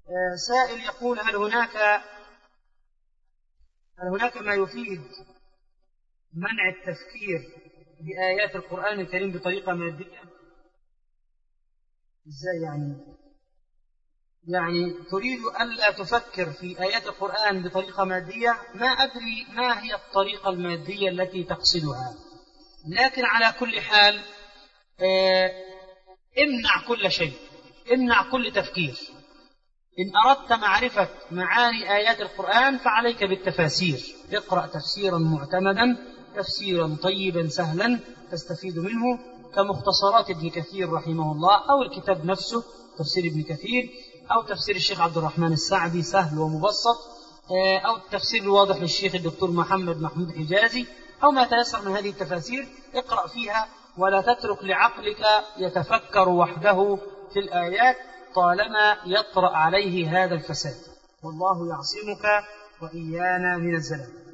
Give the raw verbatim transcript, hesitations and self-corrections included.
سائل يقول: هل هناك هل هناك ما يفيد منع التفكير بآيات القرآن الكريم بطريقة مادية؟ إزاي يعني؟ يعني تريد ألا تفكر في آيات القرآن بطريقة مادية؟ ما أدري ما هي الطريقة المادية التي تقصدها، لكن على كل حال اه امنع كل شيء، امنع كل تفكير. إن أردت معرفة معاني آيات القرآن فعليك بالتفاسير، اقرأ تفسيرا معتمدا، تفسيرا طيبا سهلا تستفيد منه، كمختصرات ابن كثير رحمه الله، أو الكتاب نفسه تفسير ابن كثير، أو تفسير الشيخ عبد الرحمن السعدي سهل ومبسط، أو التفسير الواضح للشيخ الدكتور محمد محمود حجازي، أو ما تيسر من هذه التفاسير اقرأ فيها، ولا تترك لعقلك يتفكر وحده في الآيات طالما يطرأ عليه هذا الفساد. والله يعصمك وإيانا من الزلل.